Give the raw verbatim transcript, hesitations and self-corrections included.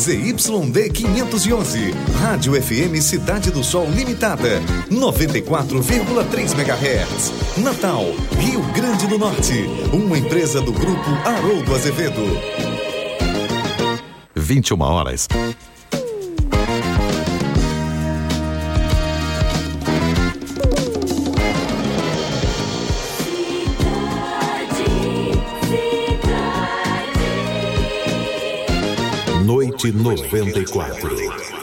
Z Y D quinhentos e onze. Rádio F M Cidade do Sol Limitada, noventa e quatro vírgula três megahertz. Natal, Rio Grande do Norte. Uma empresa do Grupo Haroldo Azevedo. vinte e uma horas. Noite noventa e quatro.